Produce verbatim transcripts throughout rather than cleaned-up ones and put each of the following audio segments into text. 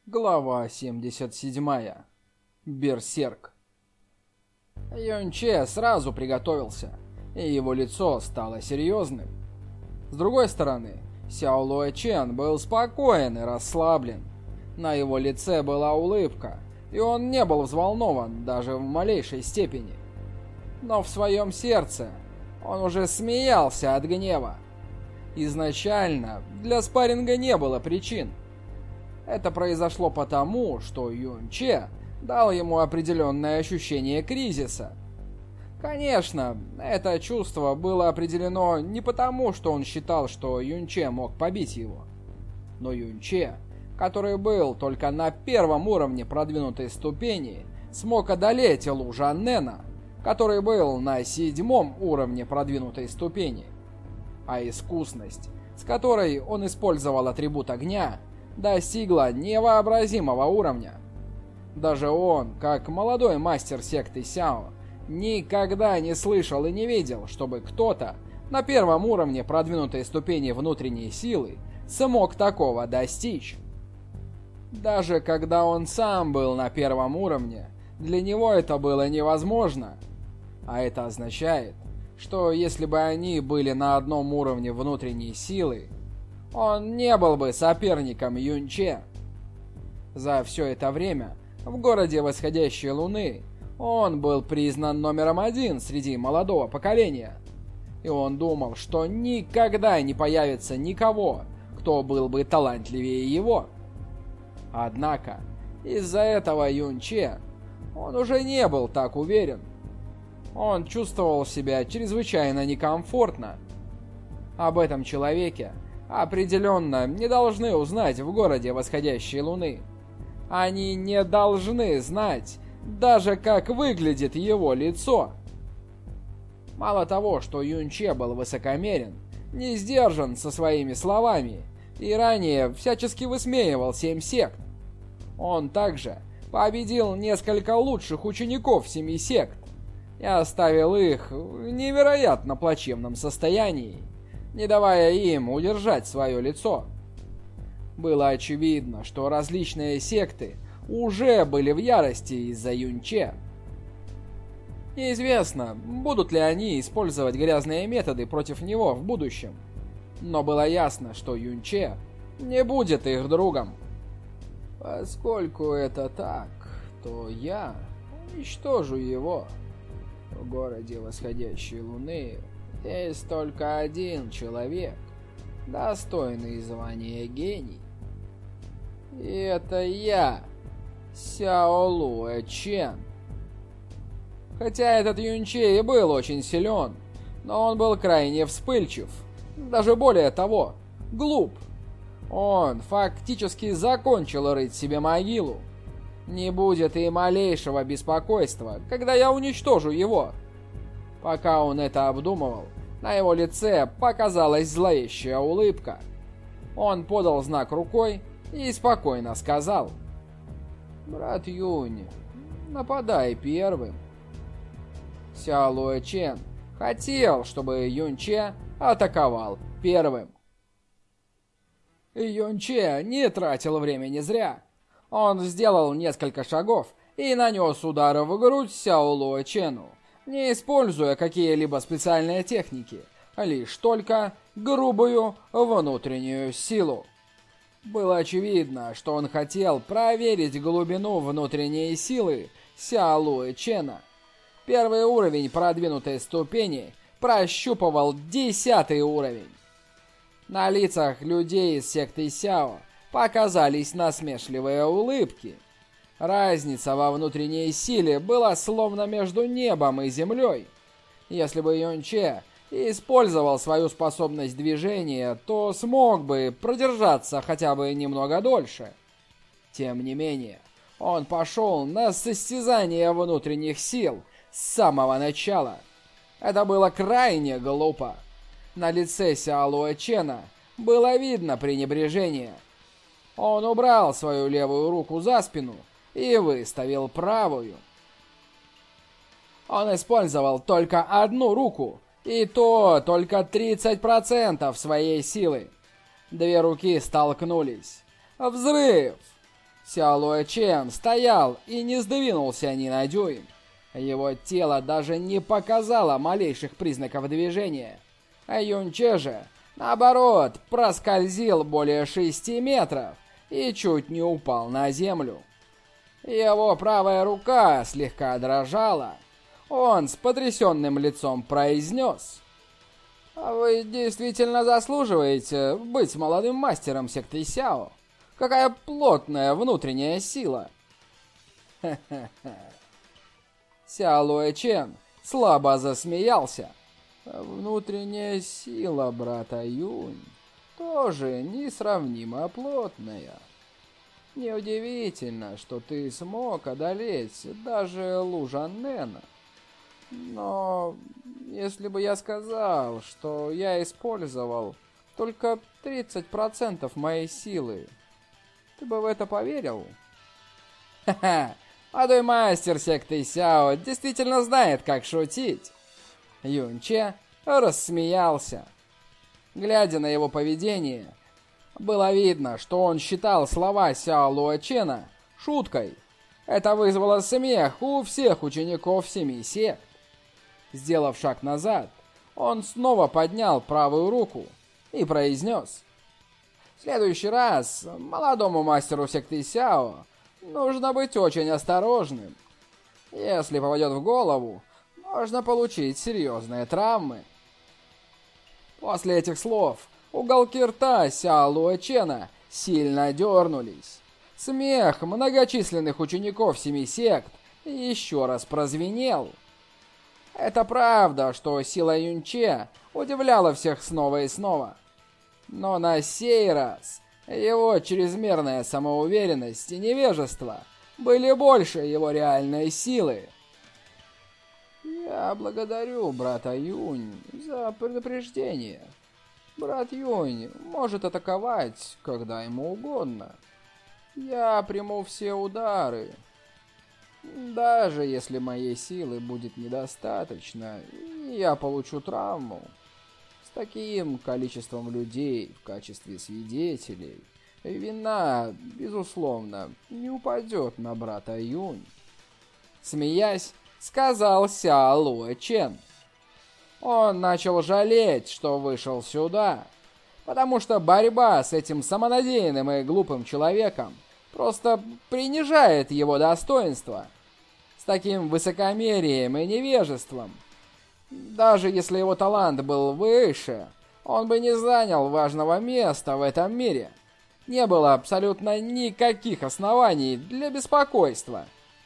Глава семьдесят семь. Берсерк. Юнче сразу приготовился, и его лицо стало серьезным. С другой стороны, Сяо Луэ Чен был спокоен и расслаблен. На его лице была улыбка, и он не был взволнован даже в малейшей степени. Но в своем сердце он уже смеялся от гнева. Изначально для спарринга не было причин. Это произошло потому, что Юнче дал ему определенное ощущение кризиса. Конечно, это чувство было определено не потому, что он считал, что Юнче мог побить его. Но Юнче, который был только на первом уровне продвинутой ступени, смог одолеть Лу Жаннена, который был на седьмом уровне продвинутой ступени. А искусность, с которой он использовал атрибут огня, достигла невообразимого уровня. Даже он, как молодой мастер секты Сяо, никогда не слышал и не видел, чтобы кто-то на первом уровне продвинутой ступени внутренней силы смог такого достичь. Даже когда он сам был на первом уровне, для него это было невозможно. А это означает, что если бы они были на одном уровне внутренней силы, он не был бы соперником Юнче. За все это время в городе Восходящей Луны он был признан номером один среди молодого поколения. И он думал, что никогда не появится никого, кто был бы талантливее его. Однако, из-за этого Юнче он уже не был так уверен. Он чувствовал себя чрезвычайно некомфортно. Об этом человеке определенно не должны узнать в городе Восходящей Луны. Они не должны знать даже, как выглядит его лицо. Мало того, что Юнче был высокомерен, не сдержан со своими словами и ранее всячески высмеивал семь сект, он также победил несколько лучших учеников семи сект и оставил их в невероятно плачевном состоянии, не давая им удержать свое лицо. Было очевидно, что различные секты уже были в ярости из-за Юнче. Неизвестно, будут ли они использовать грязные методы против него в будущем, но было ясно, что Юнче не будет их другом. Поскольку это так, то я уничтожу его. В городе Восходящей Луны есть только один человек, достойный звания гений. И это я, Сяо Луэ Чен. Хотя этот Юнче и был очень силен, но он был крайне вспыльчив. Даже более того, глуп. Он фактически закончил рыть себе могилу. Не будет и малейшего беспокойства, когда я уничтожу его. Пока он это обдумывал, на его лице показалась зловещая улыбка. Он подал знак рукой и спокойно сказал: «Брат Юнь, нападай первым». Сяо Луэ Чен хотел, чтобы Юнче атаковал первым. Юнче не тратил времени зря. Он сделал несколько шагов и нанес удар в грудь Сяо Луэ Чену, не используя какие-либо специальные техники, лишь только грубую внутреннюю силу. Было очевидно, что он хотел проверить глубину внутренней силы Сяо Луэ Чена. Первый уровень продвинутой ступени прощупывал десятый уровень. На лицах людей из секты Сяо показались насмешливые улыбки. Разница во внутренней силе была словно между небом и землей. Если бы Юнче использовал свою способность движения, то смог бы продержаться хотя бы немного дольше. Тем не менее, он пошел на состязание внутренних сил с самого начала. Это было крайне глупо. На лице Сяо Луэ Чена было видно пренебрежение. Он убрал свою левую руку за спину и выставил правую. Он использовал только одну руку, и то только тридцать процентов своей силы. Две руки столкнулись. Взрыв! Сяолуэ Чен стоял и не сдвинулся ни на дюйм. Его тело даже не показало малейших признаков движения. А Юнче же, наоборот, проскользил более шести метров и чуть не упал на землю. Его правая рука слегка дрожала. Он с потрясенным лицом произнес: «Вы действительно заслуживаете быть молодым мастером секты Сяо. Какая плотная внутренняя сила!» Ха-ха-ха. Сяолуэ Чен слабо засмеялся. «Внутренняя сила брата Юнь тоже несравнимо плотная. Неудивительно, что ты смог одолеть даже Лу Жаннена. Но если бы я сказал, что я использовал только тридцать процентов моей силы, ты бы в это поверил?» «Ха-ха! Молодой мастер секты Сяо действительно знает, как шутить!» Юнче рассмеялся. Глядя на его поведение, было видно, что он считал слова Сяолуэ Чена шуткой. Это вызвало смех у всех учеников семи сект. Сделав шаг назад, он снова поднял правую руку и произнес: «В следующий раз молодому мастеру секты Сяо нужно быть очень осторожным. Если попадет в голову, можно получить серьезные травмы». После этих слов уголки рта Сяолуэ Чена сильно дернулись. Смех многочисленных учеников семи сект еще раз прозвенел. Это правда, что сила Юнче удивляла всех снова и снова. Но на сей раз его чрезмерная самоуверенность и невежество были больше его реальной силы. «Я благодарю брата Юнь за предупреждение. Брат Юнь может атаковать, когда ему угодно. Я приму все удары. Даже если моей силы будет недостаточно, и я получу травму. С таким количеством людей в качестве свидетелей вина, безусловно, не упадет на брата Юнь», — смеясь, сказал Сяолуэ Чен. Он начал жалеть, что вышел сюда, потому что борьба с этим самонадеянным и глупым человеком просто принижает его достоинство. С таким высокомерием и невежеством. Даже если его талант был выше, он бы не занял важного места в этом мире. Не было абсолютно никаких оснований для беспокойства.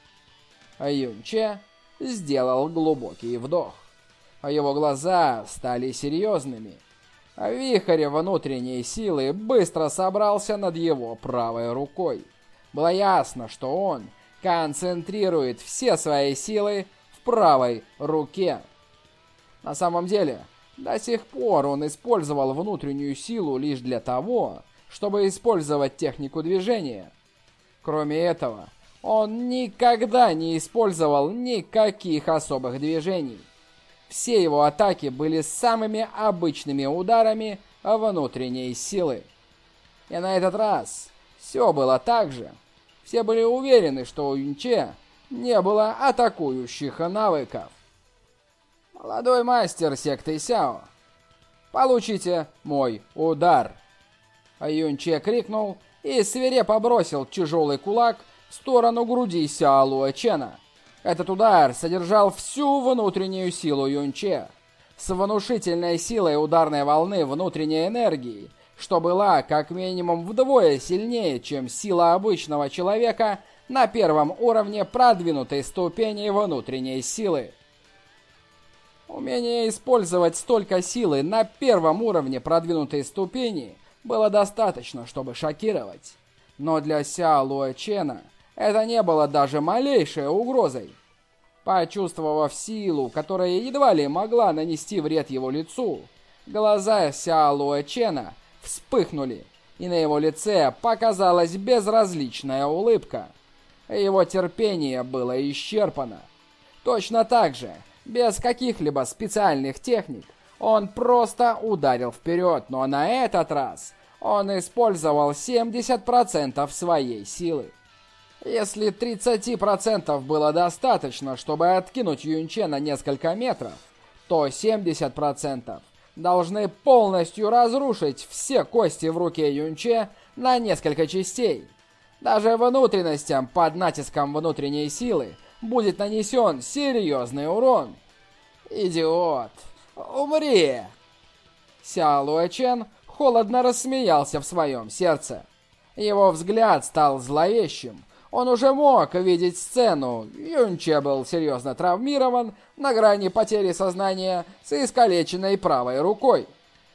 Юнче сделал глубокий вдох. Его глаза стали серьезными. Вихрь внутренней силы быстро собрался над его правой рукой. Было ясно, что он концентрирует все свои силы в правой руке. На самом деле, до сих пор он использовал внутреннюю силу лишь для того, чтобы использовать технику движения. Кроме этого, он никогда не использовал никаких особых движений. Все его атаки были самыми обычными ударами внутренней силы. И на этот раз все было так же. Все были уверены, что у Юнче не было атакующих навыков. «Молодой мастер секты Сяо, получите мой удар!» Юнче крикнул и свирепо бросил тяжелый кулак в сторону груди Сяолуэ Чена. Этот удар содержал всю внутреннюю силу Юнче, с внушительной силой ударной волны внутренней энергии, что была как минимум вдвое сильнее, чем сила обычного человека на первом уровне продвинутой ступени внутренней силы. Умение использовать столько силы на первом уровне продвинутой ступени было достаточно, чтобы шокировать. Но для Сяолуэ Чена это не было даже малейшей угрозой. Почувствовав силу, которая едва ли могла нанести вред его лицу, глаза Сяолуэ Чена вспыхнули, и на его лице показалась безразличная улыбка. Его терпение было исчерпано. Точно так же, без каких-либо специальных техник, он просто ударил вперед, но на этот раз он использовал семьдесят процентов своей силы. Если тридцати процентов было достаточно, чтобы откинуть Юнче на несколько метров, то семьдесят процентов должны полностью разрушить все кости в руке Юнче на несколько частей. Даже внутренностям под натиском внутренней силы будет нанесен серьезный урон. Идиот! Умри! Сяо Луэчен холодно рассмеялся в своем сердце. Его взгляд стал зловещим. Он уже мог видеть сцену. Юнче был серьезно травмирован, на грани потери сознания, с искалеченной правой рукой.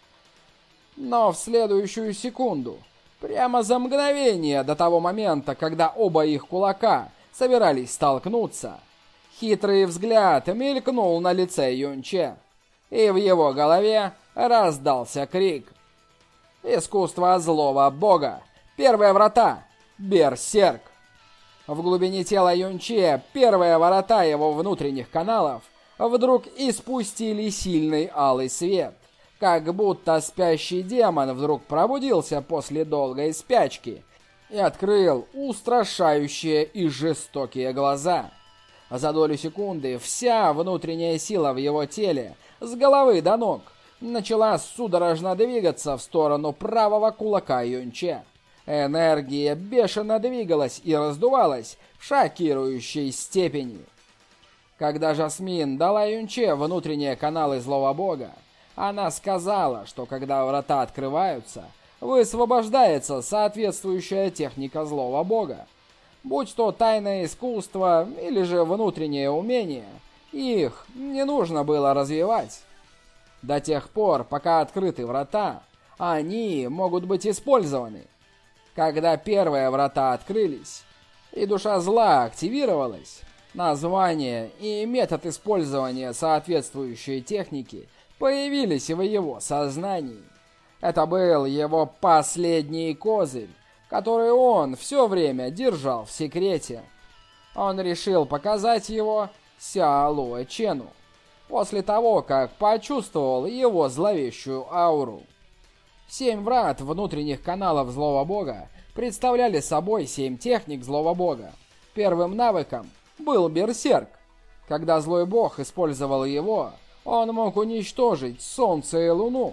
Но в следующую секунду, прямо за мгновение до того момента, когда оба их кулака собирались столкнуться, хитрый взгляд мелькнул на лице Юнче, и в его голове раздался крик. Искусство злого бога. Первые врата. Берсерк. В глубине тела Юнче первые врата его внутренних каналов вдруг испустили сильный алый свет, как будто спящий демон вдруг пробудился после долгой спячки и открыл устрашающие и жестокие глаза. За долю секунды вся внутренняя сила в его теле с головы до ног начала судорожно двигаться в сторону правого кулака Юнче. Энергия бешено двигалась и раздувалась в шокирующей степени. Когда Жасмин дала Юнче внутренние каналы злого бога, она сказала, что когда врата открываются, высвобождается соответствующая техника злого бога. Будь то тайное искусство или же внутреннее умение, их не нужно было развивать. До тех пор, пока открыты врата, они могут быть использованы. Когда первые врата открылись, и душа зла активировалась, название и метод использования соответствующей техники появились в его сознании. Это был его последний козырь, который он все время держал в секрете. Он решил показать его Сяо Луэчену после того, как почувствовал его зловещую ауру. Семь врат внутренних каналов злого бога представляли собой семь техник злого бога. Первым навыком был берсерк. Когда злой бог использовал его, он мог уничтожить солнце и луну.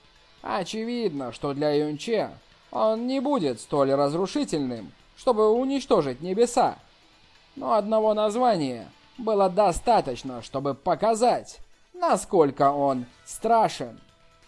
Очевидно, что для Юнче он не будет столь разрушительным, чтобы уничтожить небеса. Но одного названия было достаточно, чтобы показать, насколько он страшен.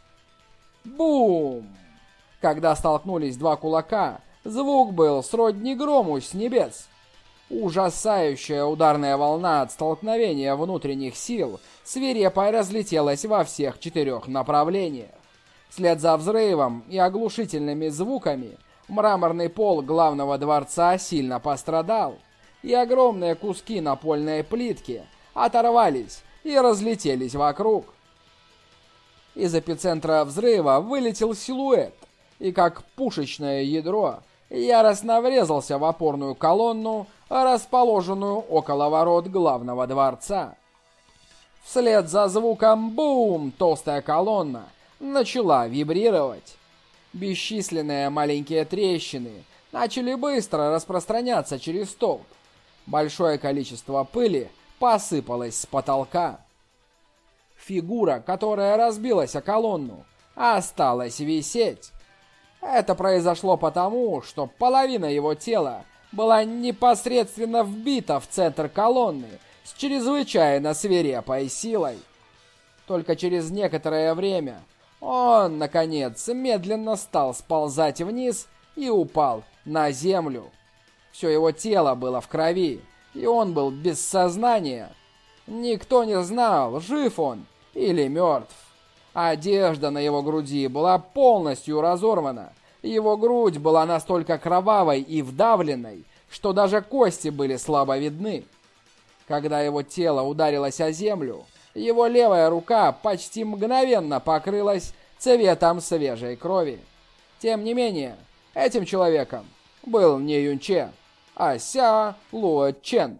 Бум! Когда столкнулись два кулака, звук был сродни грому с небес. Ужасающая ударная волна от столкновения внутренних сил свирепо разлетелась во всех четырех направлениях. Вслед за взрывом и оглушительными звуками мраморный пол главного дворца сильно пострадал, и огромные куски напольной плитки оторвались и разлетелись вокруг. Из эпицентра взрыва вылетел силуэт, и как пушечное ядро яростно врезался в опорную колонну, расположенную около ворот главного дворца. Вслед за звуком «бум» толстая колонна начала вибрировать. Бесчисленные маленькие трещины начали быстро распространяться через столб. Большое количество пыли посыпалось с потолка. Фигура, которая разбилась о колонну, осталась висеть. Это произошло потому, что половина его тела была непосредственно вбита в центр колонны с чрезвычайно свирепой силой. Только через некоторое время он, наконец, медленно стал сползать вниз и упал на землю. Все его тело было в крови, и он был без сознания. Никто не знал, жив он или мертв. Одежда на его груди была полностью разорвана. Его грудь была настолько кровавой и вдавленной, что даже кости были слабо видны. Когда его тело ударилось о землю, его левая рука почти мгновенно покрылась цветом свежей крови. Тем не менее, этим человеком был не Юнче, а Сяо Луэчен.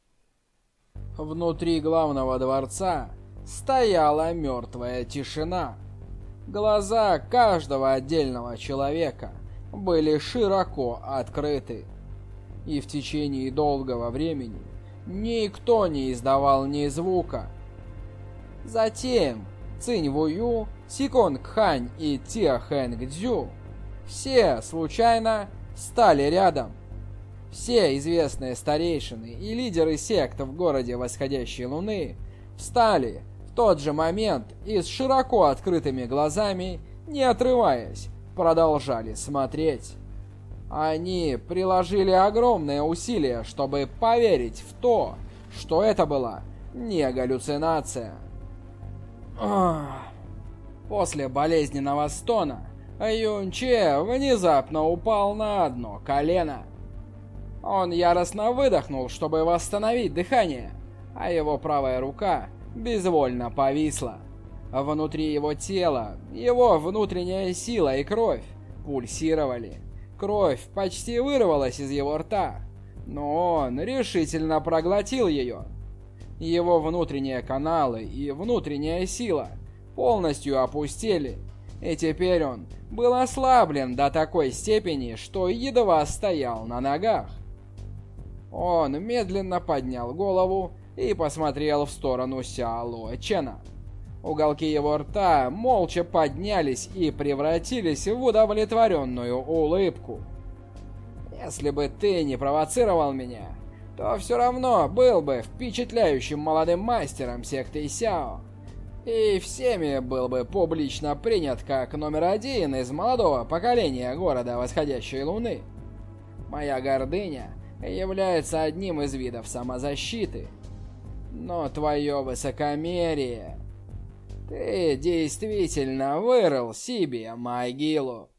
Внутри главного дворца стояла мертвая тишина. Глаза каждого отдельного человека были широко открыты. и в течение долгого времени никто не издавал ни звука. Затем Цинь Вую, Сикон Кхань и Тия Хэнг Цзю все случайно стали рядом. Все известные старейшины и лидеры сект в городе Восходящей Луны встали в тот же момент и с широко открытыми глазами, не отрываясь, продолжали смотреть. Они приложили огромные усилия, чтобы поверить в то, что это была не галлюцинация. После болезненного стона Юнь Че внезапно упал на одно колено. Он яростно выдохнул, чтобы восстановить дыхание, а его правая рука безвольно повисла. Внутри его тела его внутренняя сила и кровь пульсировали. Кровь почти вырвалась из его рта, но он решительно проглотил ее. Его внутренние каналы и внутренняя сила полностью опустели, и теперь он был ослаблен до такой степени, что едва стоял на ногах. Он медленно поднял голову и посмотрел в сторону Сяолуэ Чена. Уголки его рта молча поднялись и превратились в удовлетворенную улыбку. «Если бы ты не провоцировал меня, то все равно был бы впечатляющим молодым мастером секты Сяо, и всеми был бы публично принят как номер один из молодого поколения города Восходящей Луны. Моя гордыня является одним из видов самозащиты, но твое высокомерие... Ты действительно вырыл себе могилу».